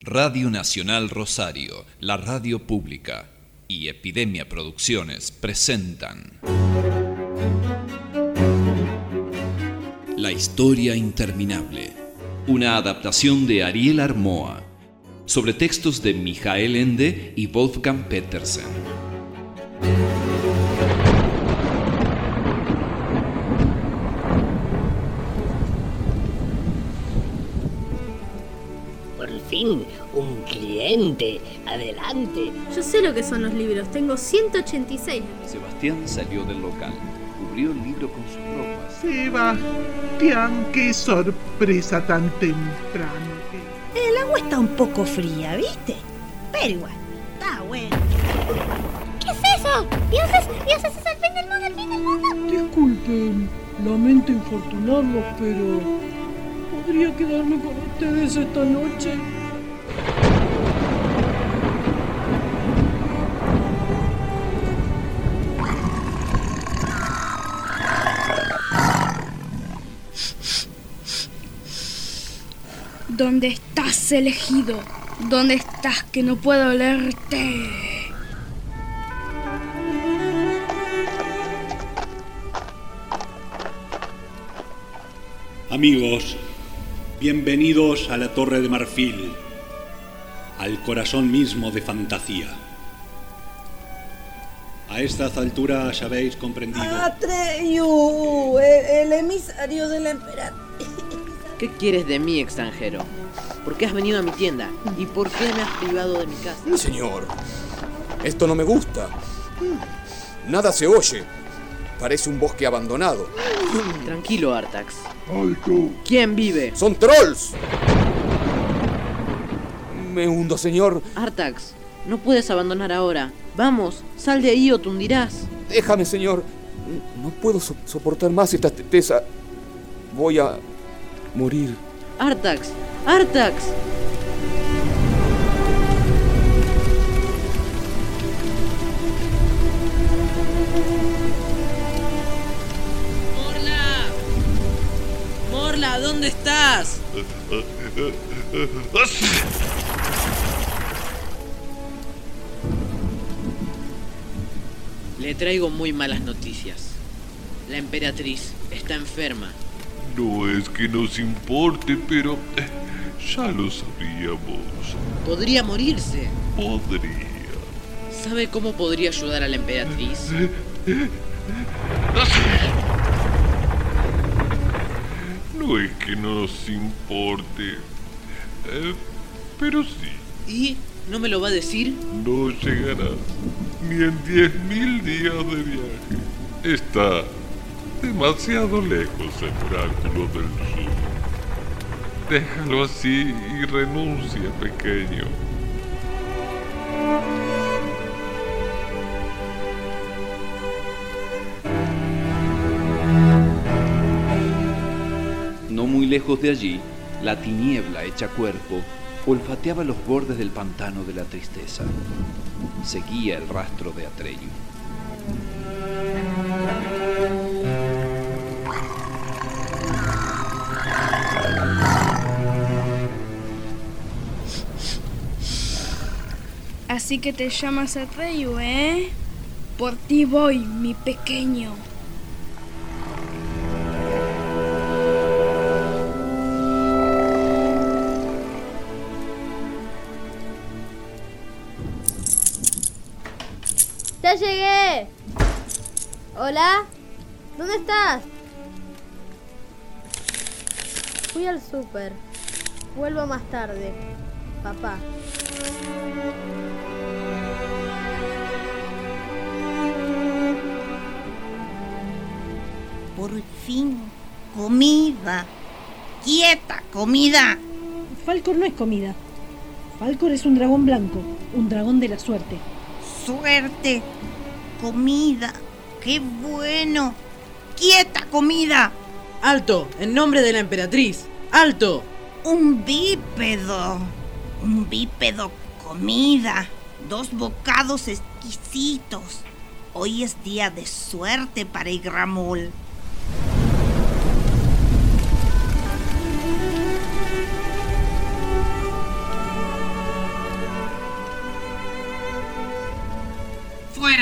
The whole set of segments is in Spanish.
Radio Nacional Rosario, la radio pública y Epidemia Producciones presentan La historia interminable, una adaptación de Ariel Armoa, sobre textos de Michael Ende y Wolfgang Petersen. Por fin, un cliente. Adelante. Yo sé lo que son los libros, tengo 186. Sebastián salió del local, cubrió el libro con sus ropas. Sebastián, qué sorpresa tan temprano. El agua está un poco fría, ¿viste? Pero igual, está bueno. ¿Qué es eso? Dios, ese es el fin del mundo, el fin del mundo. Disculpen, lamento infortunarlos, pero ¿podría quedarme con ustedes esta noche? ¿Dónde estás, elegido? ¿Dónde estás que no puedo olerte? Amigos, bienvenidos a la Torre de Marfil, al corazón mismo de Fantasía. A estas alturas habéis comprendido... Atreyu, el emisario de la emperatriz. ¿Qué quieres de mí, extranjero? ¿Por qué has venido a mi tienda? ¿Y por qué me has privado de mi casa? Señor, esto no me gusta. Nada se oye. Parece un bosque abandonado. Tranquilo, Artax. ¡Alto! ¿Quién vive? ¡Son trolls! Me hundo, señor. Artax, no puedes abandonar ahora. Vamos, sal de ahí o te hundirás. Déjame, señor. No puedo soportar más esta tristeza. Voy a morir. Artax, Artax. Morla, ¿dónde estás? Le traigo muy malas noticias. La emperatriz está enferma. No es que nos importe, pero ya lo sabíamos. Podría morirse. Podría. ¿Sabe cómo podría ayudar a la emperatriz? No es que no nos importe, pero sí. ¿Y no me lo va a decir? No llegará ni en 10.000 días de viaje. Está demasiado lejos el oráculo del sur. Déjalo así y renuncia, pequeño. No muy lejos de allí, la tiniebla hecha cuerpo olfateaba los bordes del pantano de la tristeza. Seguía el rastro de Atreyu. Así que te llamas Atreyu, ¿eh? Por ti voy, mi pequeño. ¡Ya llegué! ¿Hola? ¿Dónde estás? Fui al súper. Vuelvo más tarde. Papá. Por fin, comida. ¡Quieta, comida! Falcor no es comida. Falcor es un dragón blanco, un dragón de la suerte. ¡Suerte! ¡Comida! ¡Qué bueno! ¡Quieta, comida! ¡Alto! ¡En nombre de la emperatriz! ¡Alto! Un bípedo. Un bípedo comida. 2 bocados exquisitos. Hoy es día de suerte para Igramul.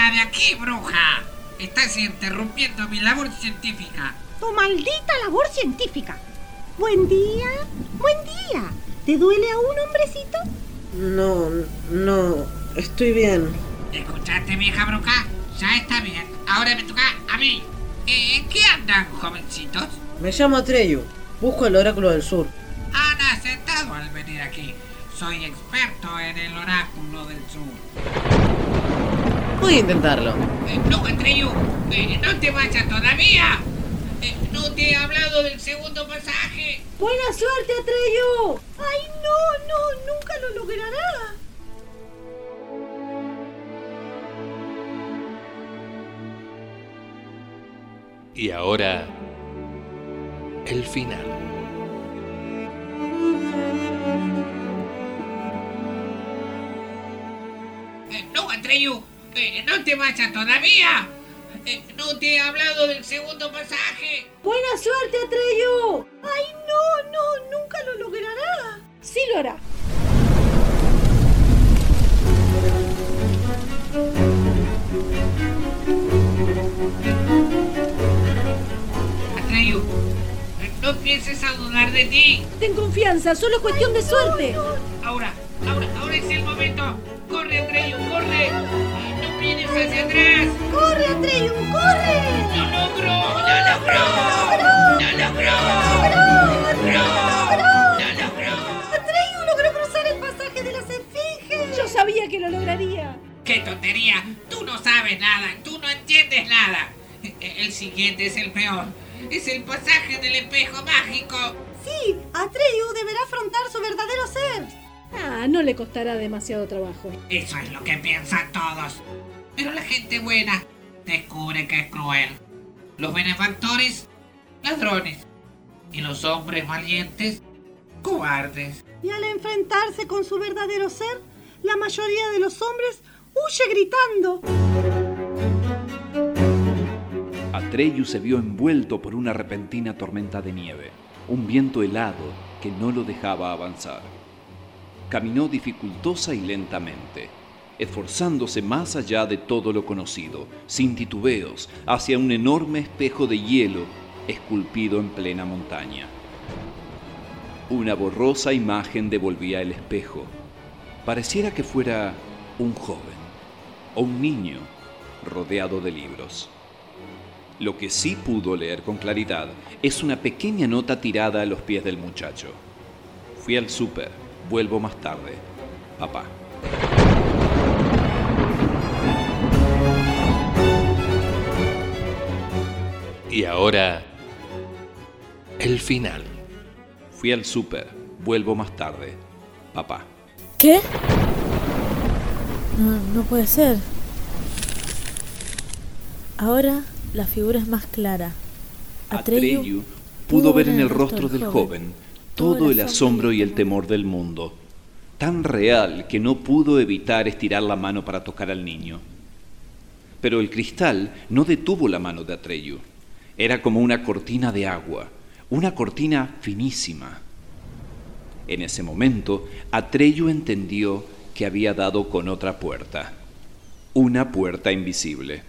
¡Fuera de aquí, bruja! Estás interrumpiendo mi labor científica. Tu maldita labor científica. Buen día, buen día. ¿Te duele aún, hombrecito? No, estoy bien. ¿Escuchaste, vieja bruja? Ya está bien. Ahora me toca a mí. ¿En qué andan, jovencitos? Me llamo Atreyu. Busco el oráculo del sur. Han acertado al venir aquí. Soy experto en el oráculo del sur. Voy a intentarlo. No, Atreyu, no te vayas todavía. No te he hablado del segundo pasaje. ¡Buena suerte, Atreyu! ¡Ay, no! ¡Nunca lo logrará! Y ahora, el final. No, Atreyu, no te vayas todavía. No te he hablado del segundo pasaje. ¡Buena suerte, Atreyu! ¡Ay, no! ¡Nunca lo logrará! ¡Sí lo hará! Atreyu, no pienses a dudar de ti. Ten confianza, solo es cuestión de suerte. Ahora es el momento. ¡Corre, Atreyu, corre! ¡No mires hacia atrás! ¡Corre, Atreyu, corre! ¡Lo logró! ¡Atreyu logró cruzar el pasaje de las esfinges! ¡Yo sabía que lo lograría! ¡Qué tontería! Tú no sabes nada, tú no entiendes nada. El siguiente es el peor. Es el pasaje del espejo mágico. Sí, Atreyu deberá afrontar su verdadero ser. No le costará demasiado trabajo. Eso es lo que piensan todos. Pero la gente buena descubre que es cruel. Los benefactores, ladrones. Y los hombres valientes, cobardes. Y al enfrentarse con su verdadero ser, la mayoría de los hombres huye gritando. Atreyu se vio envuelto por una repentina tormenta de nieve, un viento helado que no lo dejaba avanzar. Caminó dificultosa y lentamente, esforzándose más allá de todo lo conocido, sin titubeos, hacia un enorme espejo de hielo esculpido en plena montaña. Una borrosa imagen devolvía el espejo. Pareciera que fuera un joven o un niño rodeado de libros. Lo que sí pudo leer con claridad es una pequeña nota tirada a los pies del muchacho. Fui al súper, vuelvo más tarde, papá. Y ahora, el final. Fui al súper, vuelvo más tarde, papá. ¿Qué? No puede ser. Ahora la figura es más clara. Atreyu pudo ver en el rostro del joven todo el asombro y el temor del mundo, tan real que no pudo evitar estirar la mano para tocar al niño. Pero el cristal no detuvo la mano de Atreyu. Era como una cortina de agua, una cortina finísima. En ese momento, Atreyu entendió que había dado con otra puerta, una puerta invisible.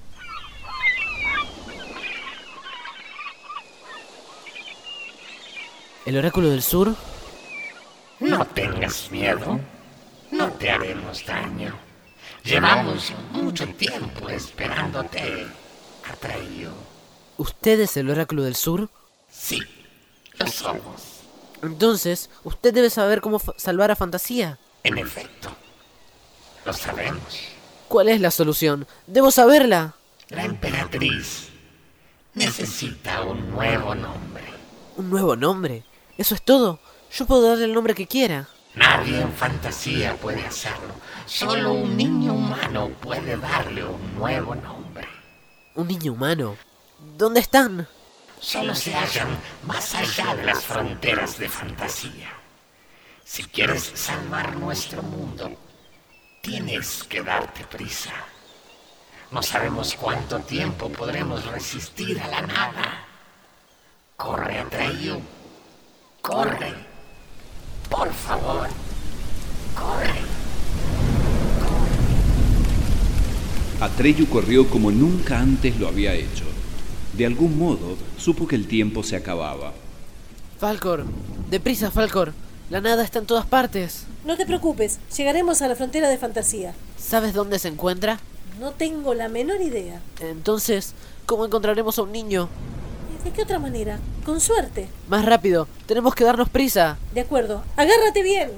¿El oráculo del sur? No tengas miedo, no te haremos daño. Llevamos mucho tiempo esperándote, Atreyu. ¿Usted es el oráculo del sur? Sí, lo somos. Entonces, usted debe saber cómo salvar a Fantasía. En efecto, lo sabemos. ¿Cuál es la solución? ¡Debo saberla! La emperatriz necesita un nuevo nombre. ¿Un nuevo nombre? ¿Eso es todo? Yo puedo darle el nombre que quiera. Nadie en Fantasía puede hacerlo. Solo un niño humano puede darle un nuevo nombre. ¿Un niño humano? ¿Dónde están? Solo se hallan más allá de las fronteras de Fantasía. Si quieres salvar nuestro mundo, tienes que darte prisa. No sabemos cuánto tiempo podremos resistir a la nada. Corre, Atreyu. Corre. Por favor. Corre. Atreyu corrió como nunca antes lo había hecho. De algún modo, supo que el tiempo se acababa. Falcor, deprisa, Falcor. La nada está en todas partes. No te preocupes, llegaremos a la frontera de fantasía. ¿Sabes dónde se encuentra? No tengo la menor idea. Entonces, ¿cómo encontraremos a un niño? ¿De qué otra manera? Con suerte. Más rápido, tenemos que darnos prisa. De acuerdo, agárrate bien.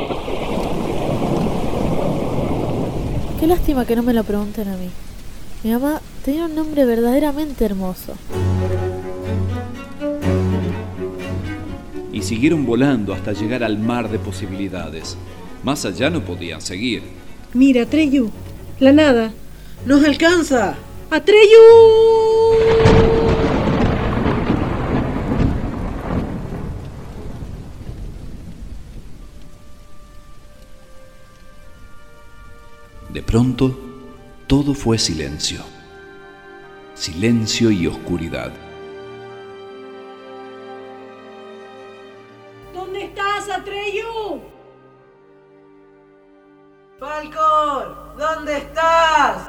Qué lástima que no me lo pregunten a mí. Mi mamá tenía un nombre verdaderamente hermoso. Y siguieron volando hasta llegar al mar de posibilidades. Más allá no podían seguir. Mira, Atreyu, la nada. ¡Nos alcanza! ¡Atreyu! De pronto, todo fue silencio. Silencio y oscuridad. ¿Dónde estás, Atreyu? ¡Falcor! ¿Dónde estás?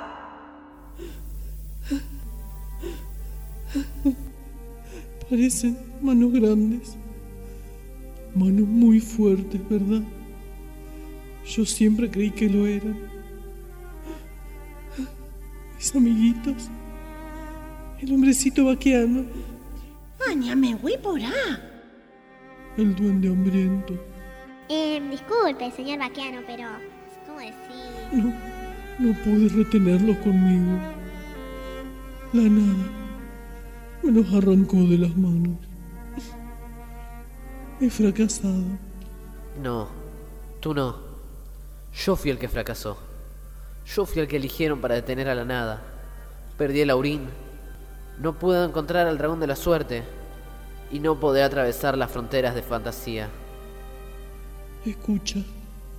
Parecen manos grandes. Manos muy fuertes, ¿verdad? Yo siempre creí que lo eran. Mis amiguitos. El hombrecito vaqueano. Áñame, porá. El duende hambriento. Disculpe, señor vaqueano, pero... ¿cómo decir? No pude retenerlos conmigo. La nada me los arrancó de las manos. He fracasado. No, tú no. Yo fui el que fracasó. Yo fui el que eligieron para detener a la nada. Perdí el Aurín. No pude encontrar al dragón de la suerte. Y no podré atravesar las fronteras de fantasía. Escucha.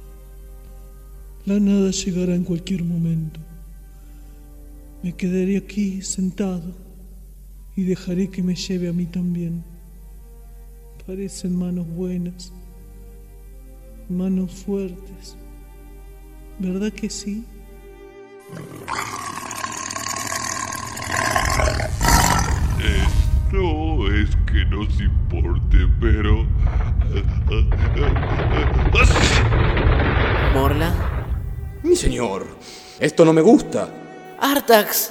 La nada llegará en cualquier momento. Me quedaré aquí sentado y dejaré que me lleve a mí también. Parecen manos buenas, manos fuertes. ¿Verdad que sí? No es que nos importe, pero... ¿Morla? Mi señor, esto no me gusta. ¡Artax!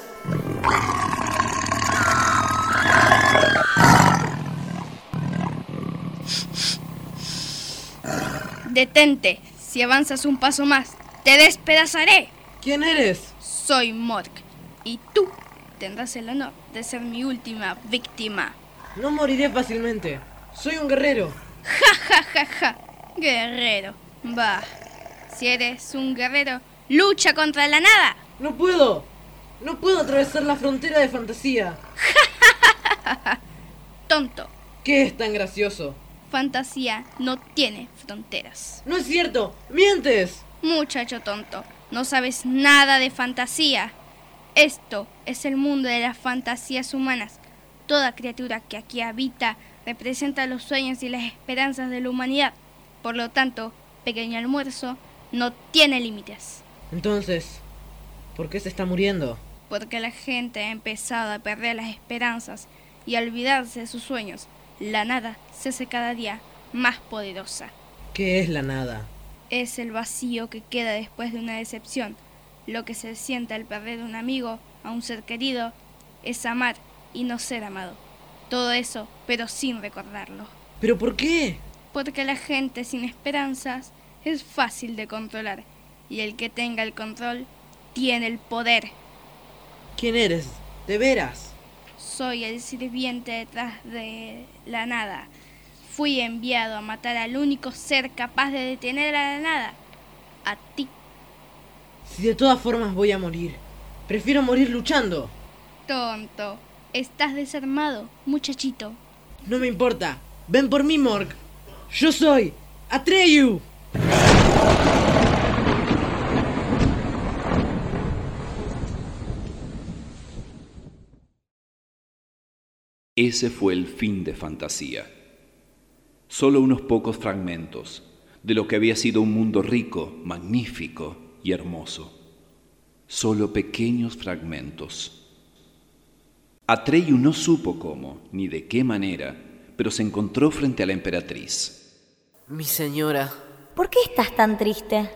Detente. Si avanzas un paso más, te despedazaré. ¿Quién eres? Soy Mork. Y tú tendrás el honor de ser mi última víctima. No moriré fácilmente. Soy un guerrero. Ja, ja, ja, ja. Guerrero. Bah. Si eres un guerrero, lucha contra la nada. No puedo. No puedo atravesar la frontera de fantasía. Tonto. ¿Qué es tan gracioso? Fantasía no tiene fronteras. ¡No es cierto! ¡Mientes! Muchacho tonto, no sabes nada de fantasía. Esto es el mundo de las fantasías humanas. Toda criatura que aquí habita representa los sueños y las esperanzas de la humanidad. Por lo tanto, pequeño almuerzo no tiene límites. Entonces, ¿por qué se está muriendo? Porque la gente ha empezado a perder las esperanzas y a olvidarse de sus sueños. La nada se hace cada día más poderosa. ¿Qué es la nada? Es el vacío que queda después de una decepción. Lo que se siente al perder un amigo, a un ser querido, es amar y no ser amado. Todo eso, pero sin recordarlo. ¿Pero por qué? Porque la gente sin esperanzas es fácil de controlar. Y el que tenga el control tiene el poder. ¿Quién eres? ¿De veras? Soy el sirviente detrás de la nada. Fui enviado a matar al único ser capaz de detener a la nada. A ti. Si de todas formas voy a morir, prefiero morir luchando. Tonto. Estás desarmado, muchachito. No me importa. Ven por mí, Mork. Yo soy Atreyu. Ese fue el fin de Fantasía. Solo unos pocos fragmentos de lo que había sido un mundo rico, magnífico y hermoso. solo pequeños fragmentos. Atreyu no supo cómo, ni de qué manera, pero se encontró frente a la emperatriz. Mi señora. ¿Por qué estás tan triste?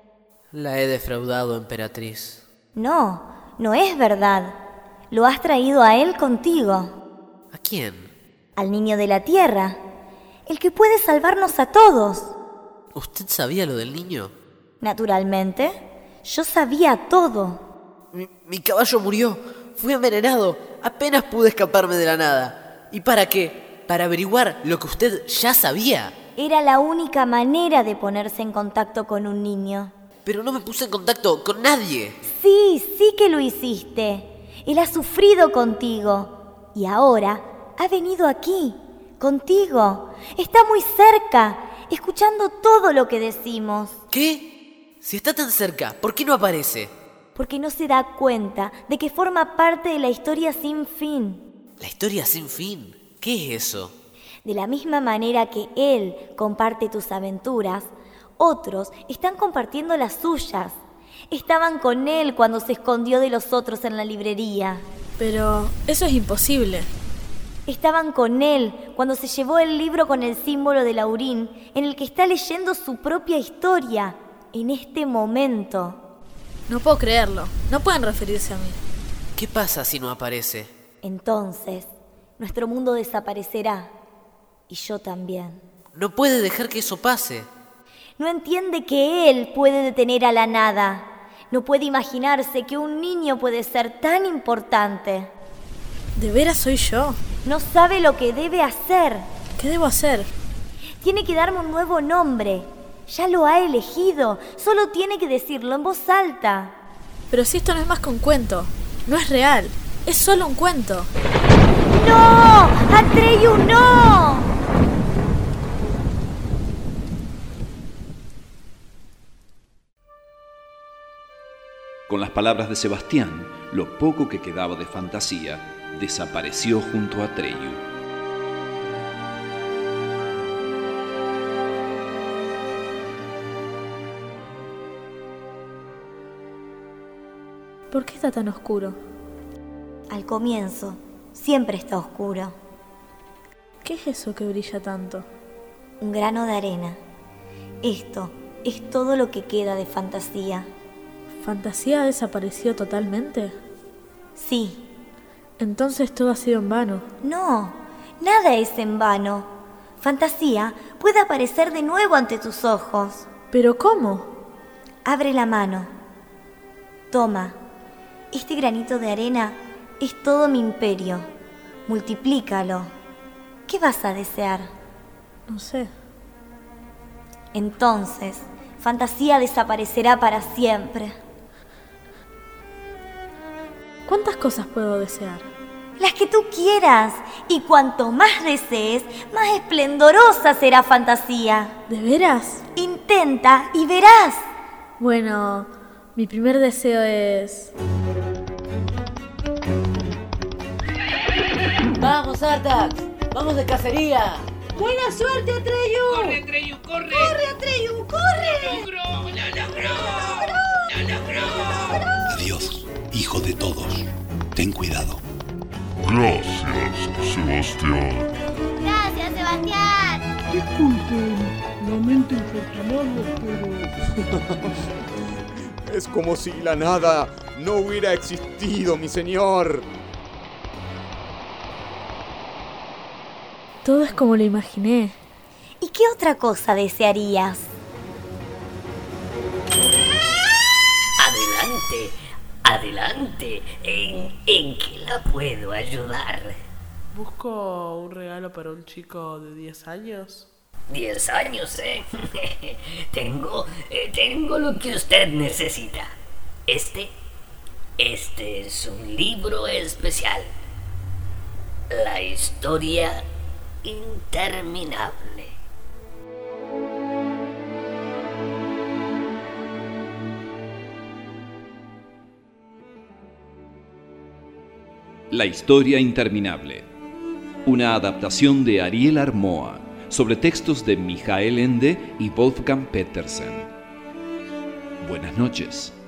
La he defraudado, emperatriz. No, no es verdad. Lo has traído a él contigo. ¿A quién? Al niño de la tierra, el que puede salvarnos a todos. ¿Usted sabía lo del niño? Naturalmente, yo sabía todo. Mi caballo murió. Fui envenenado. Apenas pude escaparme de la nada. ¿Y para qué? Para averiguar lo que usted ya sabía. Era la única manera de ponerse en contacto con un niño. Pero no me puse en contacto con nadie. Sí que lo hiciste. Él ha sufrido contigo. Y ahora ha venido aquí, contigo. Está muy cerca, escuchando todo lo que decimos. ¿Qué? Si está tan cerca, ¿por qué no aparece? Porque no se da cuenta de que forma parte de la historia sin fin. ¿La historia sin fin? ¿Qué es eso? De la misma manera que él comparte tus aventuras, otros están compartiendo las suyas. Estaban con él cuando se escondió de los otros en la librería. Pero eso es imposible. Estaban con él cuando se llevó el libro con el símbolo de Laurín, en el que está leyendo su propia historia, en este momento. No puedo creerlo. No pueden referirse a mí. ¿Qué pasa si no aparece? Entonces, nuestro mundo desaparecerá. Y yo también. No puede dejar que eso pase. No entiende que él puede detener a la nada. No puede imaginarse que un niño puede ser tan importante. ¿De veras soy yo? No sabe lo que debe hacer. ¿Qué debo hacer? Tiene que darme un nuevo nombre. Ya lo ha elegido. Solo tiene que decirlo en voz alta. Pero si esto no es más que un cuento. No es real. Es solo un cuento. ¡No! ¡Atreyu, no! Con las palabras de Sebastián, lo poco que quedaba de fantasía desapareció junto a Atreyu. ¿Por qué está tan oscuro? Al comienzo, siempre está oscuro. ¿Qué es eso que brilla tanto? Un grano de arena. Esto es todo lo que queda de fantasía. ¿Fantasía ha desaparecido totalmente? Sí. Entonces todo ha sido en vano. No, nada es en vano. Fantasía puede aparecer de nuevo ante tus ojos. ¿Pero cómo? Abre la mano. Toma. Este granito de arena es todo mi imperio. Multiplícalo. ¿Qué vas a desear? No sé. Entonces, fantasía desaparecerá para siempre. ¿Cuántas cosas puedo desear? Las que tú quieras. Y cuanto más desees, más esplendorosa será fantasía. ¿De veras? Intenta y verás. Bueno, mi primer deseo es... ¡Vamos, Artax! ¡Vamos de cacería! ¡Buena suerte, Atreyu! ¡Corre, Atreyu, corre! ¡Corre, Atreyu, corre! ¡Lo logró! Adiós, hijo de todos. Ten cuidado. Gracias, Sebastián. Gracias, Sebastián. Disculpen, lamento infortunarlos, pero... Es como si la nada no hubiera existido, mi señor. Todo es como lo imaginé. ¿Y qué otra cosa desearías? Adelante. ¿En qué la puedo ayudar? Busco un regalo para un chico de 10 años. 10 años, Tengo lo que usted necesita. Este es un libro especial. La historia interminable. La historia interminable. Una adaptación de Ariel Armoa sobre textos de Michael Ende y Wolfgang Petersen. Buenas noches.